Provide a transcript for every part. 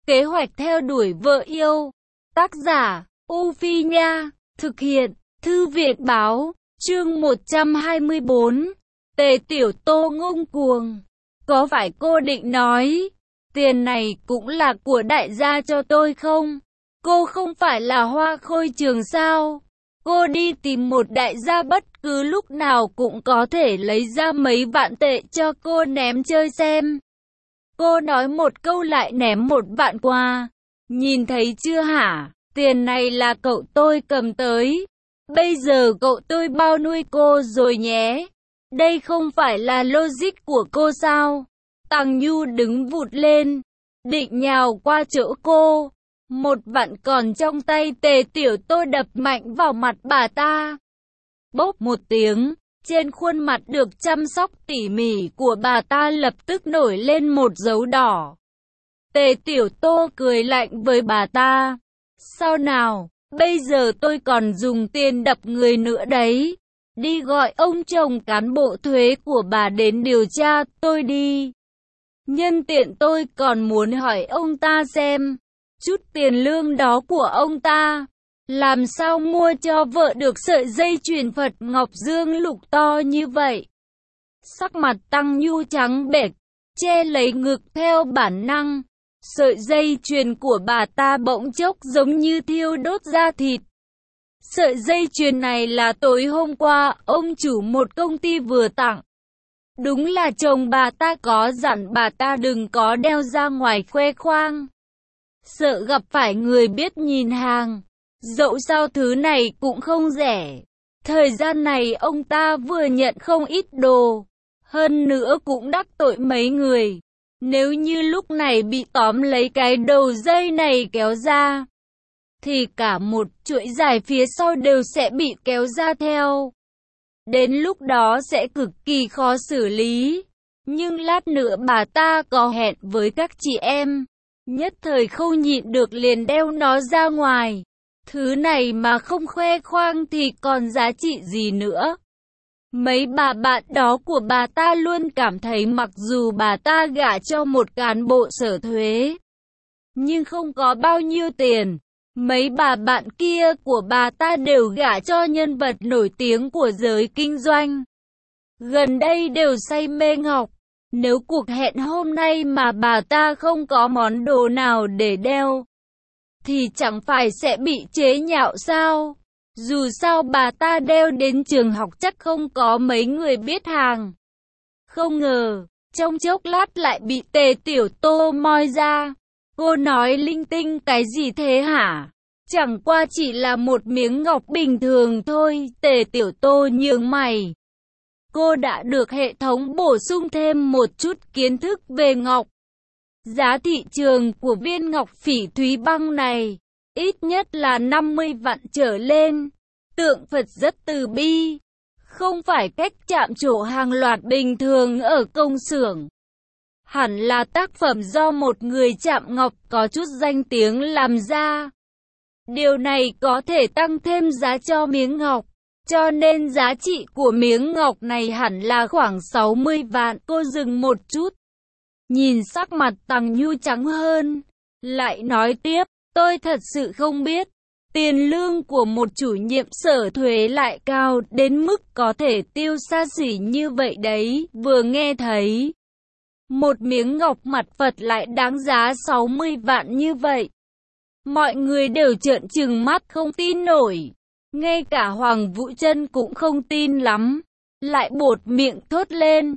Kế hoạch theo đuổi vợ yêu. Tác giả, U Phi Nha. Thực hiện, Thư viện Báo. Chương 124. Tề Tiểu Tô ngông cuồng. Có phải cô định nói, tiền này cũng là của đại gia cho tôi không? Cô không phải là Hoa Khôi Trường sao? Cô đi tìm một đại gia bất cứ lúc nào cũng có thể lấy ra mấy vạn tệ cho cô ném chơi xem. Cô nói một câu lại ném một vạn qua. Nhìn thấy chưa hả? Tiền này là cậu tôi cầm tới. Bây giờ cậu tôi bao nuôi cô rồi nhé. Đây không phải là logic của cô sao? Tằng Nhu đứng vụt lên, định nhào qua chỗ cô. Một vạn còn trong tay. Tề Tiểu Tô đập mạnh vào mặt bà ta. Bốp một tiếng, trên khuôn mặt được chăm sóc tỉ mỉ của bà ta lập tức nổi lên một dấu đỏ. Tề Tiểu Tô cười lạnh với bà ta. Sao nào, bây giờ tôi còn dùng tiền đập người nữa đấy. Đi gọi ông chồng cán bộ thuế của bà đến điều tra tôi đi. Nhân tiện tôi còn muốn hỏi ông ta xem, chút tiền lương đó của ông ta, làm sao mua cho vợ được sợi dây chuyền Phật Ngọc Dương Lục to như vậy? Sắc mặt Tằng Nhu trắng bệch, che lấy ngực theo bản năng. Sợi dây chuyền của bà ta bỗng chốc giống như thiêu đốt da thịt. Sợi dây chuyền này là tối hôm qua ông chủ một công ty vừa tặng. Đúng là chồng bà ta có dặn bà ta đừng có đeo ra ngoài khoe khoang, sợ gặp phải người biết nhìn hàng. Dẫu sao thứ này cũng không rẻ. Thời gian này ông ta vừa nhận không ít đồ, hơn nữa cũng đắc tội mấy người. Nếu như lúc này bị tóm lấy cái đầu dây này kéo ra, thì cả một chuỗi dài phía sau đều sẽ bị kéo ra theo. Đến lúc đó sẽ cực kỳ khó xử lý. Nhưng lát nữa bà ta có hẹn với các chị em, nhất thời không nhịn được liền đeo nó ra ngoài. Thứ này mà không khoe khoang thì còn giá trị gì nữa. Mấy bà bạn đó của bà ta luôn cảm thấy mặc dù bà ta gả cho một cán bộ sở thuế, nhưng không có bao nhiêu tiền. Mấy bà bạn kia của bà ta đều gả cho nhân vật nổi tiếng của giới kinh doanh. Gần đây đều say mê ngọc. Nếu cuộc hẹn hôm nay mà bà ta không có món đồ nào để đeo, thì chẳng phải sẽ bị chế nhạo sao? Dù sao bà ta đeo đến trường học chắc không có mấy người biết hàng. Không ngờ, trong chốc lát lại bị Tề Tiểu Tô moi ra. Cô nói linh tinh cái gì thế hả? Chẳng qua chỉ là một miếng ngọc bình thường thôi. Tề Tiểu Tô nhướng mày. Cô đã được hệ thống bổ sung thêm một chút kiến thức về ngọc. Giá thị trường của viên ngọc phỉ thúy băng này ít nhất là 50 vạn trở lên. Tượng Phật rất từ bi, không phải cách chạm trổ hàng loạt bình thường ở công xưởng. Hẳn là tác phẩm do một người chạm ngọc có chút danh tiếng làm ra. Điều này có thể tăng thêm giá cho miếng ngọc, cho nên giá trị của miếng ngọc này hẳn là khoảng 60 vạn. Cô dừng một chút, nhìn sắc mặt Tằng Nhu trắng hơn, lại nói tiếp, tôi thật sự không biết. Tiền lương của một chủ nhiệm sở thuế lại cao đến mức có thể tiêu xa xỉ như vậy đấy. Vừa nghe thấy một miếng ngọc mặt Phật lại đáng giá 60 vạn như vậy, mọi người đều trợn trừng mắt không tin nổi. Ngay cả Hoàng Vũ Trân cũng không tin lắm, lại buột miệng thốt lên,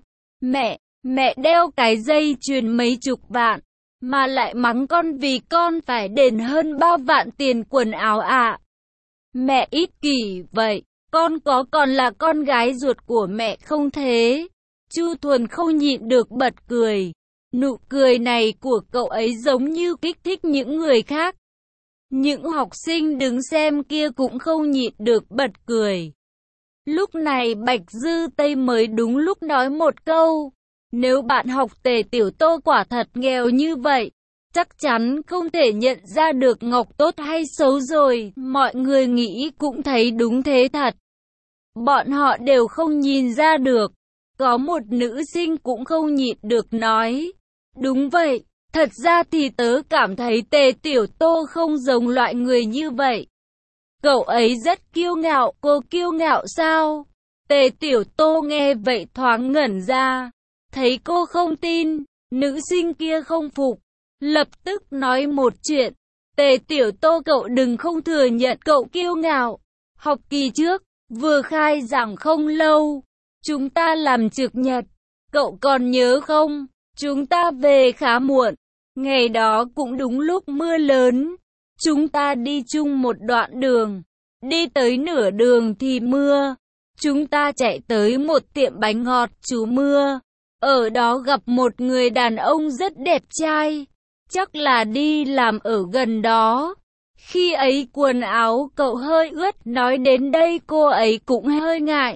mẹ đeo cái dây chuyền mấy chục vạn, mà lại mắng con vì con phải đền hơn 3 vạn tiền quần áo ạ. Mẹ ích kỷ vậy, con có còn là con gái ruột của mẹ không thế? Chu Thuần không nhịn được bật cười. Nụ cười này của cậu ấy giống như kích thích những người khác. Những học sinh đứng xem kia cũng không nhịn được bật cười. Lúc này Bạch Dư Tây mới đúng lúc nói một câu. Nếu bạn học Tề Tiểu Tô quả thật nghèo như vậy, chắc chắn không thể nhận ra được ngọc tốt hay xấu rồi. Mọi người nghĩ cũng thấy đúng thế thật. Bọn họ đều không nhìn ra được. Có một nữ sinh cũng không nhịn được nói. Đúng vậy, Thật ra thì tớ cảm thấy Tề Tiểu Tô không giống loại người như vậy. Cậu ấy rất kiêu ngạo, cô kiêu ngạo sao? Tề Tiểu Tô nghe vậy thoáng ngẩn ra. Thấy cô không tin, nữ sinh kia không phục, lập tức nói một chuyện. Tề Tiểu Tô, cậu đừng không thừa nhận cậu kiêu ngạo. Học kỳ trước, vừa khai giảng không lâu, chúng ta làm trực nhật. Cậu còn nhớ không? Chúng ta về khá muộn. Ngày đó cũng đúng lúc mưa lớn. Chúng ta đi chung một đoạn đường. Đi tới nửa đường thì mưa. Chúng ta chạy tới một tiệm bánh ngọt trú mưa. Ở đó gặp một người đàn ông rất đẹp trai. Chắc là đi làm ở gần đó. Khi ấy quần áo cậu hơi ướt. Nói đến đây cô ấy cũng hơi ngại.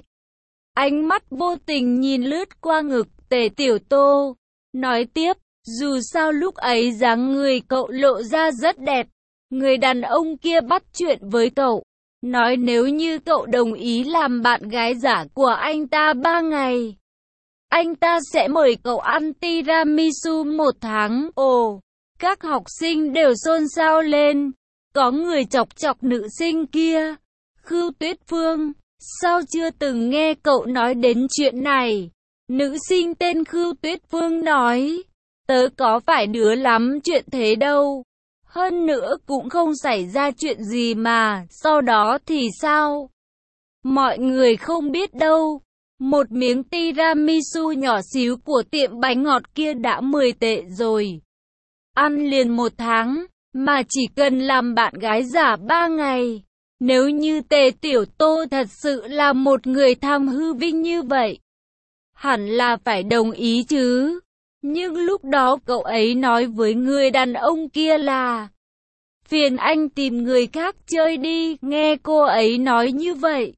Ánh mắt vô tình nhìn lướt qua ngực Tề Tiểu Tô. Nói tiếp, dù sao lúc ấy dáng người cậu lộ ra rất đẹp. Người đàn ông kia bắt chuyện với cậu. Nói nếu như cậu đồng ý làm bạn gái giả của anh ta 3 ngày, anh ta sẽ mời cậu ăn tiramisu 1 tháng. Ồ, các học sinh đều xôn xao lên. Có người chọc chọc nữ sinh kia. Khưu Tuyết Phương, sao chưa từng nghe cậu nói đến chuyện này? Nữ sinh tên Khưu Tuyết Phương nói, tớ có phải đứa lắm chuyện thế đâu. Hơn nữa cũng không xảy ra chuyện gì mà, sau đó thì sao? Mọi người không biết đâu. Một miếng tiramisu nhỏ xíu của tiệm bánh ngọt kia đã 10 tệ rồi. Ăn liền 1 tháng, mà chỉ cần làm bạn gái giả 3 ngày. Nếu như Tề Tiểu Tô thật sự là một người tham hư vinh như vậy, hẳn là phải đồng ý chứ. Nhưng lúc đó cậu ấy nói với người đàn ông kia là phiền anh tìm người khác chơi đi. Nghe cô ấy nói như vậy,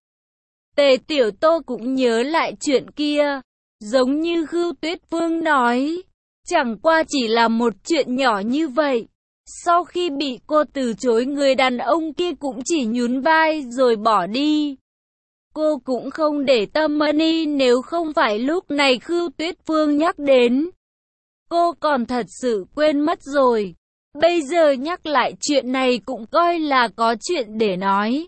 Tề Tiểu Tô cũng nhớ lại chuyện kia. Giống như Khưu Tuyết Phương nói, chẳng qua chỉ là một chuyện nhỏ như vậy. Sau khi bị cô từ chối, người đàn ông kia cũng chỉ nhún vai rồi bỏ đi. Cô cũng không để tâm đi, nếu không phải lúc này Khưu Tuyết Phương nhắc đến, cô còn thật sự quên mất rồi. Bây giờ nhắc lại chuyện này cũng coi là có chuyện để nói.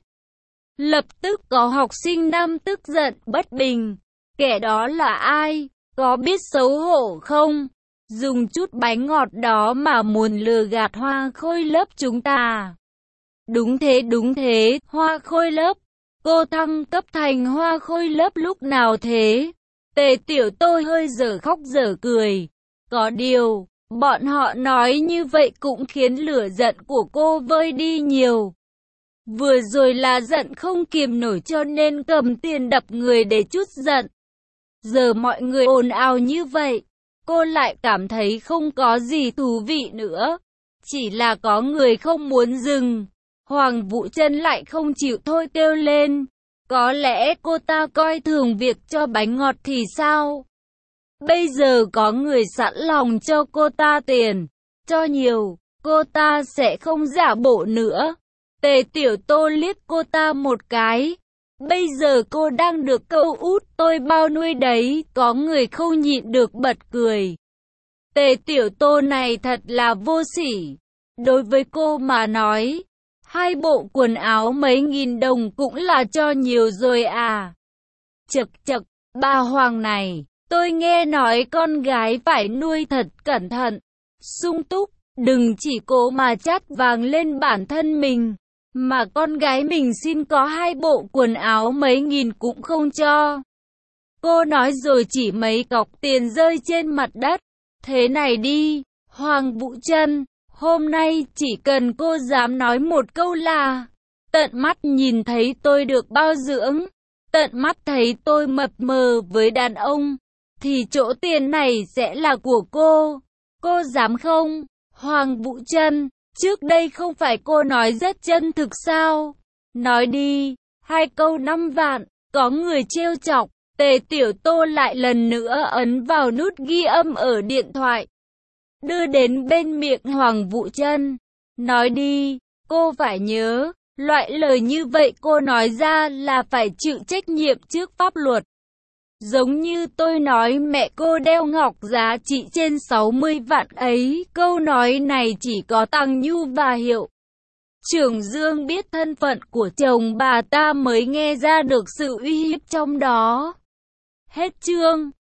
Lập tức có học sinh nam tức giận bất bình. Kẻ đó là ai? Có biết xấu hổ không? Dùng chút bánh ngọt đó mà muốn lừa gạt Hoa Khôi lớp chúng ta. Đúng thế, Hoa Khôi lớp. Cô thăng cấp thành Hoa Khôi lớp lúc nào thế? Tề Tiểu Tô hơi dở khóc dở cười. Có điều, bọn họ nói như vậy cũng khiến lửa giận của cô vơi đi nhiều. Vừa rồi là giận không kìm nổi cho nên cầm tiền đập người để trút giận. Giờ mọi người ồn ào như vậy, cô lại cảm thấy không có gì thú vị nữa. Chỉ là có người không muốn dừng. Hoàng Vũ Trân lại không chịu thôi kêu lên. Có lẽ cô ta coi thường việc cho bánh ngọt thì sao? Bây giờ có người sẵn lòng cho cô ta tiền. Cho nhiều, cô ta sẽ không giả bộ nữa. Tề Tiểu Tô liếc cô ta một cái. Bây giờ cô đang được cậu út tôi bao nuôi đấy. Có người không nhịn được bật cười. Tề Tiểu Tô này thật là vô sỉ. Đối với cô mà nói, 2 bộ quần áo mấy nghìn đồng cũng là cho nhiều rồi à. Chậc chậc, bà Hoàng này, tôi nghe nói con gái phải nuôi thật cẩn thận, sung túc, đừng chỉ cố mà chát vàng lên bản thân mình. Mà con gái mình xin có 2 bộ quần áo mấy nghìn cũng không cho. Cô nói rồi chỉ mấy cọc tiền rơi trên mặt đất. Thế này đi, Hoàng Vũ Trân, hôm nay chỉ cần cô dám nói một câu là tận mắt nhìn thấy tôi được bao dưỡng, tận mắt thấy tôi mập mờ với đàn ông, thì chỗ tiền này sẽ là của cô. Cô dám không? Hoàng Vũ Trân, trước đây không phải cô nói rất chân thực sao? Nói đi, 2 câu 5 vạn, có người trêu chọc. Tề Tiểu Tô lại lần nữa ấn vào nút ghi âm ở điện thoại, đưa đến bên miệng Hoàng Vũ Trân. Nói đi, cô phải nhớ, loại lời như vậy cô nói ra là phải chịu trách nhiệm trước pháp luật. Giống như tôi nói mẹ cô đeo ngọc giá trị trên 60 vạn ấy, câu nói này chỉ có Tăng Nhu và Hiệu Trưởng Dương biết thân phận của chồng bà ta mới nghe ra được sự uy hiếp trong đó. Hết chương.